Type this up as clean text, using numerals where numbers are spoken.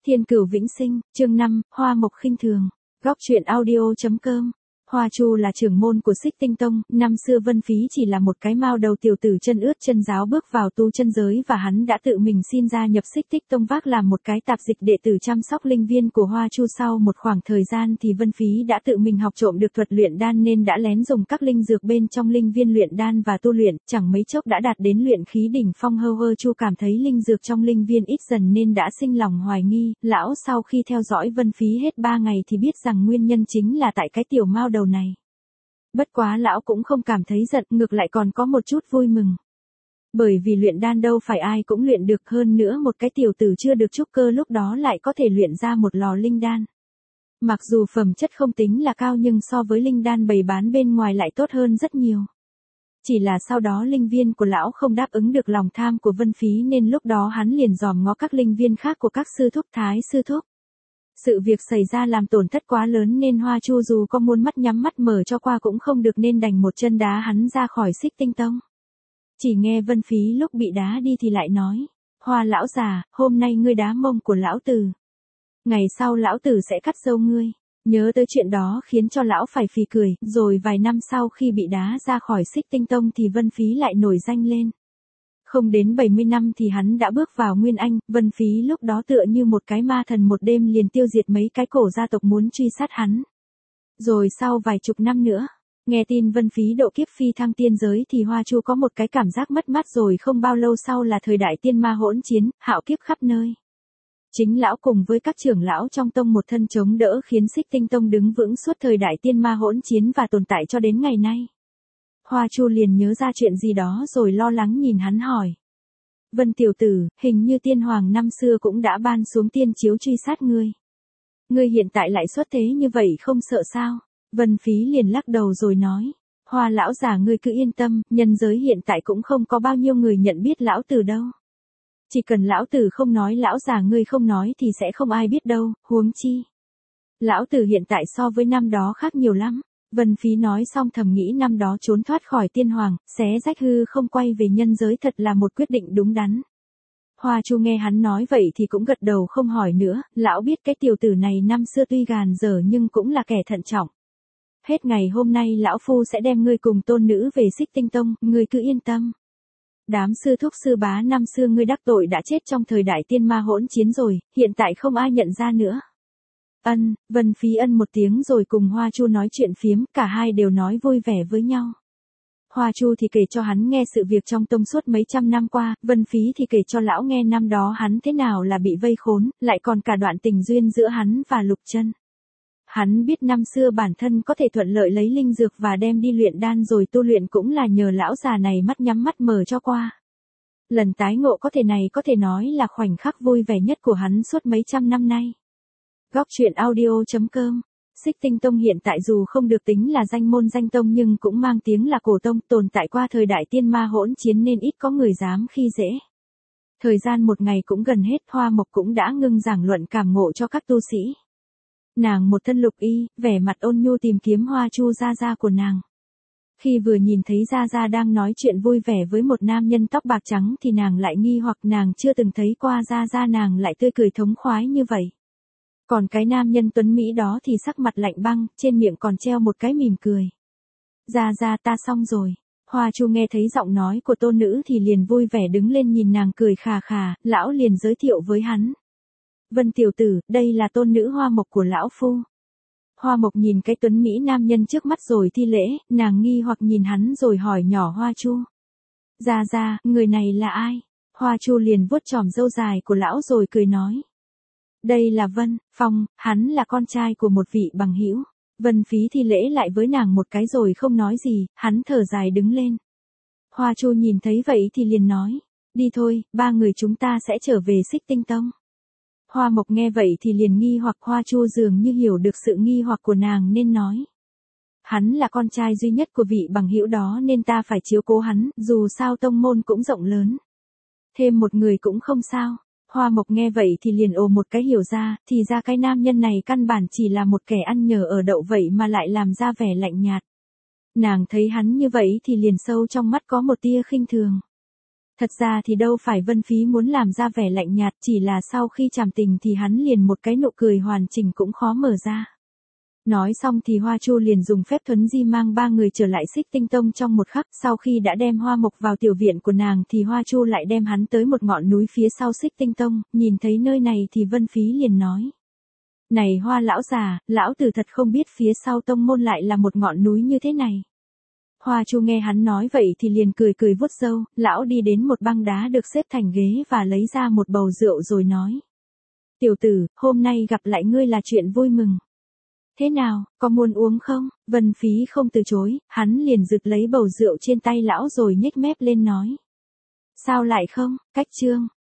Thiên Cửu Vĩnh Sinh, chương 5, Hoa Mộc khinh thường. Góc truyện audio.com. Hoa Chu là trưởng môn của Xích Tinh Tông, năm xưa Vân Phí chỉ là một cái mao đầu tiểu tử chân ướt chân ráo bước vào tu chân giới và hắn đã tự mình xin gia nhập Xích Tích Tông vác làm một cái tạp dịch đệ tử chăm sóc linh viên của Hoa Chu. Sau một khoảng thời gian thì Vân Phí đã tự mình học trộm được thuật luyện đan nên đã lén dùng các linh dược bên trong linh viên luyện đan và tu luyện, chẳng mấy chốc đã đạt đến luyện khí đỉnh phong. Hoa Chu cảm thấy linh dược trong linh viên ít dần nên đã sinh lòng hoài nghi. Lão sau khi theo dõi Vân Phí hết 3 ngày thì biết rằng nguyên nhân chính là tại cái tiểu mao đầu này. Bất quá lão cũng không cảm thấy giận, ngược lại còn có một chút vui mừng. Bởi vì luyện đan đâu phải ai cũng luyện được, hơn nữa một cái tiểu tử chưa được trúc cơ lúc đó lại có thể luyện ra một lò linh đan. Mặc dù phẩm chất không tính là cao nhưng so với linh đan bày bán bên ngoài lại tốt hơn rất nhiều. Chỉ là sau đó linh viên của lão không đáp ứng được lòng tham của Vân Phí nên lúc đó hắn liền dòm ngó các linh viên khác của các sư thúc thái sư thúc. Sự việc xảy ra làm tổn thất quá lớn nên Hoa Chu dù có muốn mắt nhắm mắt mở cho qua cũng không được nên đành một chân đá hắn ra khỏi Xích Tinh Tông. Chỉ nghe Vân Phí lúc bị đá đi thì lại nói, Hoa lão già, hôm nay ngươi đá mông của lão tử. Ngày sau lão tử sẽ cắt râu ngươi. Nhớ tới chuyện đó khiến cho lão phải phì cười, rồi vài năm sau khi bị đá ra khỏi Xích Tinh Tông thì Vân Phí lại nổi danh lên. Không đến 70 năm thì hắn đã bước vào Nguyên Anh, Vân Phí lúc đó tựa như một cái ma thần một đêm liền tiêu diệt mấy cái cổ gia tộc muốn truy sát hắn. Rồi sau vài chục năm nữa, nghe tin Vân Phí độ kiếp phi thăng tiên giới thì Hoa Chu có một cái cảm giác mất mát, rồi không bao lâu sau là thời đại tiên ma hỗn chiến, hạo kiếp khắp nơi. Chính lão cùng với các trưởng lão trong tông một thân chống đỡ khiến Xích Tinh Tông đứng vững suốt thời đại tiên ma hỗn chiến và tồn tại cho đến ngày nay. Hoa Chu liền nhớ ra chuyện gì đó rồi lo lắng nhìn hắn hỏi. Vân tiểu tử, hình như tiên hoàng năm xưa cũng đã ban xuống tiên chiếu truy sát ngươi. Ngươi hiện tại lại xuất thế như vậy không sợ sao? Vân Phí liền lắc đầu rồi nói. Hoa lão già ngươi cứ yên tâm, nhân giới hiện tại cũng không có bao nhiêu người nhận biết lão tử đâu. Chỉ cần lão tử không nói, lão già ngươi không nói thì sẽ không ai biết đâu, huống chi. Lão tử hiện tại so với năm đó khác nhiều lắm. Vân Phí nói xong thầm nghĩ năm đó trốn thoát khỏi tiên hoàng, xé rách hư không quay về nhân giới thật là một quyết định đúng đắn. Hoa Chu nghe hắn nói vậy thì cũng gật đầu không hỏi nữa, lão biết cái tiểu tử này năm xưa tuy gàn dở nhưng cũng là kẻ thận trọng. Hết ngày hôm nay lão phu sẽ đem ngươi cùng tôn nữ về Xích Tinh Tông, ngươi cứ yên tâm. Đám sư thúc sư bá năm xưa ngươi đắc tội đã chết trong thời đại tiên ma hỗn chiến rồi, hiện tại không ai nhận ra nữa. Vân Phí ân một tiếng rồi cùng Hoa Chu nói chuyện phiếm, cả hai đều nói vui vẻ với nhau. Hoa Chu thì kể cho hắn nghe sự việc trong tông suốt mấy trăm năm qua, Vân Phí thì kể cho lão nghe năm đó hắn thế nào là bị vây khốn, lại còn cả đoạn tình duyên giữa hắn và Lục Chân. Hắn biết năm xưa bản thân có thể thuận lợi lấy linh dược và đem đi luyện đan rồi tu luyện cũng là nhờ lão già này mắt nhắm mắt mở cho qua. Lần tái ngộ có thể này có thể nói là khoảnh khắc vui vẻ nhất của hắn suốt mấy trăm năm nay. Góc truyện audio.com. Xích Tinh Tông hiện tại dù không được tính là danh môn danh tông nhưng cũng mang tiếng là cổ tông, tồn tại qua thời đại tiên ma hỗn chiến nên ít có người dám khi dễ. Thời gian một ngày cũng gần hết, Hoa Mộc cũng đã ngưng giảng luận cảm ngộ cho các tu sĩ. Nàng một thân lục y, vẻ mặt ôn nhu tìm kiếm Hoa Chu gia gia của nàng. Khi vừa nhìn thấy gia gia đang nói chuyện vui vẻ với một nam nhân tóc bạc trắng thì nàng lại nghi hoặc, nàng chưa từng thấy qua gia gia nàng lại tươi cười thống khoái như vậy. Còn cái nam nhân tuấn Mỹ đó thì sắc mặt lạnh băng, trên miệng còn treo một cái mỉm cười. Gia gia ta xong rồi. Hoa Chu nghe thấy giọng nói của tôn nữ thì liền vui vẻ đứng lên nhìn nàng cười khà khà, lão liền giới thiệu với hắn. Vân tiểu tử, đây là tôn nữ Hoa Mộc của lão phu. Hoa Mộc nhìn cái tuấn Mỹ nam nhân trước mắt rồi thi lễ, nàng nghi hoặc nhìn hắn rồi hỏi nhỏ Hoa Chu. Gia gia, người này là ai? Hoa Chu liền vuốt chòm râu dài của lão rồi cười nói. Đây là Vân Phong, hắn là con trai của một vị bằng hữu. Vân Phí thi lễ lại với nàng một cái rồi không nói gì, hắn thở dài đứng lên. Hoa Chu nhìn thấy vậy thì liền nói, đi thôi, ba người chúng ta sẽ trở về Xích Tinh Tông. Hoa Mộc nghe vậy thì liền nghi hoặc, Hoa Chu dường như hiểu được sự nghi hoặc của nàng nên nói. Hắn là con trai duy nhất của vị bằng hữu đó nên ta phải chiếu cố hắn, dù sao tông môn cũng rộng lớn. Thêm một người cũng không sao. Hoa Mộc nghe vậy thì liền ồ một cái hiểu ra, thì ra cái nam nhân này căn bản chỉ là một kẻ ăn nhờ ở đậu vậy mà lại làm ra vẻ lạnh nhạt. Nàng thấy hắn như vậy thì liền sâu trong mắt có một tia khinh thường. Thật ra thì đâu phải Vân Phí muốn làm ra vẻ lạnh nhạt, chỉ là sau khi chạm tình thì hắn liền một cái nụ cười hoàn chỉnh cũng khó mở ra. Nói xong thì Hoa Chu liền dùng phép thuấn di mang ba người trở lại Xích Tinh Tông trong một khắc. Sau khi đã đem Hoa Mộc vào tiểu viện của nàng thì Hoa Chu lại đem hắn tới một ngọn núi phía sau Xích Tinh Tông, nhìn thấy nơi này thì Vân Phí liền nói. Này Hoa lão già, lão tử thật không biết phía sau tông môn lại là một ngọn núi như thế này. Hoa Chu nghe hắn nói vậy thì liền cười cười vuốt râu, lão đi đến một băng đá được xếp thành ghế và lấy ra một bầu rượu rồi nói. Tiểu tử, hôm nay gặp lại ngươi là chuyện vui mừng. Thế nào, có muốn uống không? Vân Phí không từ chối, hắn liền giựt lấy bầu rượu trên tay lão rồi nhếch mép lên nói. Sao lại không, Cách Trương,